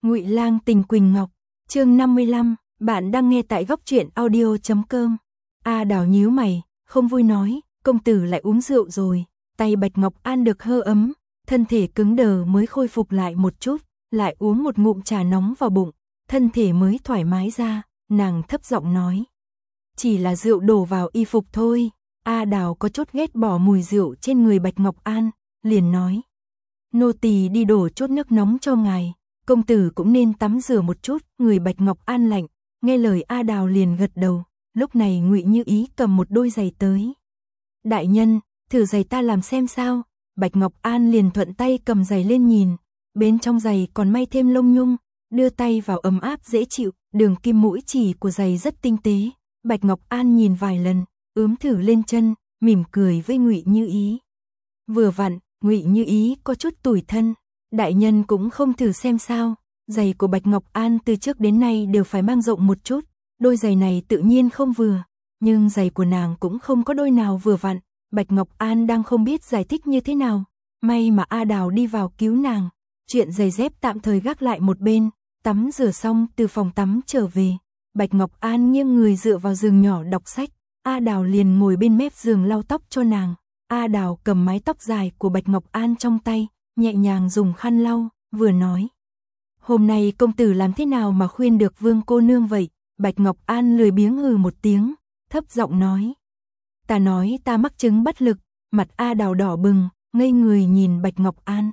Ngụy Lang tình Quỳnh Ngọc, chương 55, bạn đang nghe tại góc truyện audio.com. A Đào nhíu mày, không vui nói, công tử lại uống rượu rồi. Tay Bạch Ngọc An được hơi ấm, thân thể cứng đờ mới khôi phục lại một chút, lại uống một ngụm trà nóng vào bụng, thân thể mới thoải mái ra, nàng thấp giọng nói. Chỉ là rượu đổ vào y phục thôi. A Đào có chút ghét bỏ mùi rượu trên người Bạch Ngọc An, liền nói. Nô tỳ đi đổ chút nước nóng cho ngài, công tử cũng nên tắm rửa một chút. Người Bạch Ngọc An lạnh, nghe lời A Đào liền gật đầu. Lúc này Ngụy Như Ý cầm một đôi giày tới. Đại nhân, thử giày ta làm xem sao. Bạch Ngọc An liền thuận tay cầm giày lên nhìn, bên trong giày còn may thêm lông nhung, đưa tay vào ấm áp dễ chịu, đường kim mũi chỉ của giày rất tinh tế. Bạch Ngọc An nhìn vài lần, ướm thử lên chân, mỉm cười với Ngụy Như Ý. Vừa vặn, Ngụy Như Ý có chút tủi thân, đại nhân cũng không thử xem sao. Giày của Bạch Ngọc An từ trước đến nay đều phải mang rộng một chút, đôi giày này tự nhiên không vừa, nhưng giày của nàng cũng không có đôi nào vừa vặn. Bạch Ngọc An đang không biết giải thích như thế nào, may mà A Đào đi vào cứu nàng. Chuyện giày dép tạm thời gác lại một bên, tắm rửa xong từ phòng tắm trở về, Bạch Ngọc An nghiêng người dựa vào giường nhỏ đọc sách, A Đào liền ngồi bên mép giường lau tóc cho nàng. A Đào cầm mái tóc dài của Bạch Ngọc An trong tay, nhẹ nhàng dùng khăn lau, vừa nói. Hôm nay công tử làm thế nào mà khuyên được Vương cô nương vậy? Bạch Ngọc An lười biếng hừ một tiếng, thấp giọng nói. Ta nói ta mắc chứng bất lực. Mặt A Đào đỏ bừng, ngây người nhìn Bạch Ngọc An.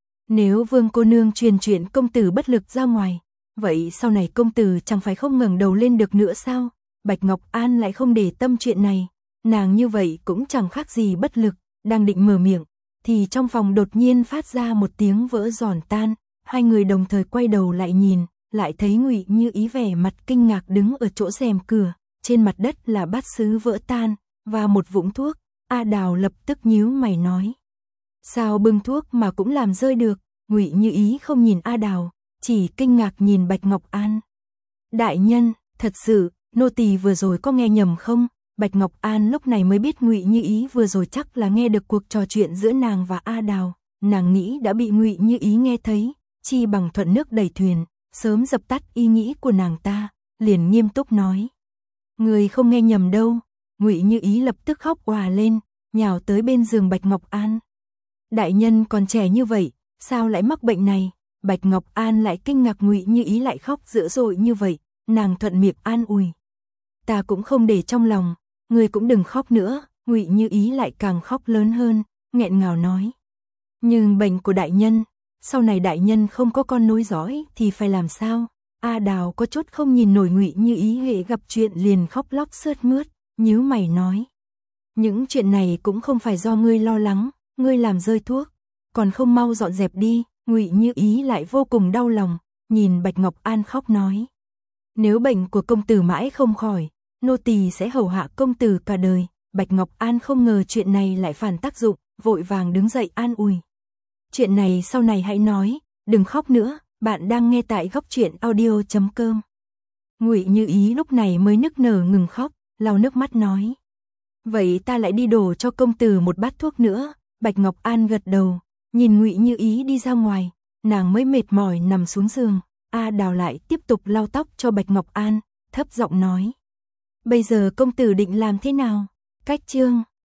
Nếu Vương cô nương truyền chuyện công tử bất lực ra ngoài, vậy sau này công tử chẳng phải không ngẩng đầu lên được nữa sao? Bạch Ngọc An lại không để tâm chuyện này, nàng như vậy cũng chẳng khác gì bất lực. Đang định mở miệng, thì trong phòng đột nhiên phát ra một tiếng vỡ giòn tan. Hai người đồng thời quay đầu lại nhìn, lại thấy Ngụy Như Ý vẻ mặt kinh ngạc đứng ở chỗ rèm cửa, trên mặt đất là bát sứ vỡ tan và một vũng thuốc. A Đào lập tức nhíu mày nói. Sao bưng thuốc mà cũng làm rơi được? Ngụy Như Ý không nhìn A Đào, chỉ kinh ngạc nhìn Bạch Ngọc An. Đại nhân, thật sự, nô tỳ vừa rồi có nghe nhầm không? Bạch Ngọc An lúc này mới biết Ngụy Như Ý vừa rồi chắc là nghe được cuộc trò chuyện giữa nàng và A Đào. Nàng nghĩ đã bị Ngụy Như Ý nghe thấy, chi bằng thuận nước đẩy thuyền, sớm dập tắt ý nghĩ của nàng ta, liền nghiêm túc nói. Người không nghe nhầm đâu. Ngụy Như Ý lập tức khóc òa lên, nhào tới bên giường Bạch Ngọc An. Đại nhân còn trẻ như vậy, sao lại mắc bệnh này? Bạch Ngọc An lại kinh ngạc Ngụy Như Ý lại khóc dữ dội như vậy, nàng thuận miệng an ủi. Ta cũng không để trong lòng, người cũng đừng khóc nữa. Ngụy Như Ý lại càng khóc lớn hơn, nghẹn ngào nói. Nhưng bệnh của đại nhân, sau này đại nhân không có con nối dõi thì phải làm sao? A Đào có chút không nhìn nổi Ngụy Như Ý hệ gặp chuyện liền khóc lóc sướt mướt, nhíu mày nói. Những chuyện này cũng không phải do ngươi lo lắng, ngươi làm rơi thuốc, còn không mau dọn dẹp đi. Ngụy Như Ý lại vô cùng đau lòng, nhìn Bạch Ngọc An khóc nói. Nếu bệnh của công tử mãi không khỏi, nô tỳ sẽ hầu hạ công tử cả đời. Bạch Ngọc An không ngờ chuyện này lại phản tác dụng, vội vàng đứng dậy an ủi. Chuyện này sau này hãy nói, đừng khóc nữa. Bạn đang nghe tại góc truyện audio.com. Ngụy Như Ý lúc này mới nức nở ngừng khóc, lau nước mắt nói. Vậy ta lại đi đổ cho công tử một bát thuốc nữa. Bạch Ngọc An gật đầu, nhìn Ngụy Như Ý đi ra ngoài, nàng mới mệt mỏi nằm xuống giường. A Đào lại tiếp tục lau tóc cho Bạch Ngọc An, thấp giọng nói. Bây giờ công tử định làm thế nào? Cách chương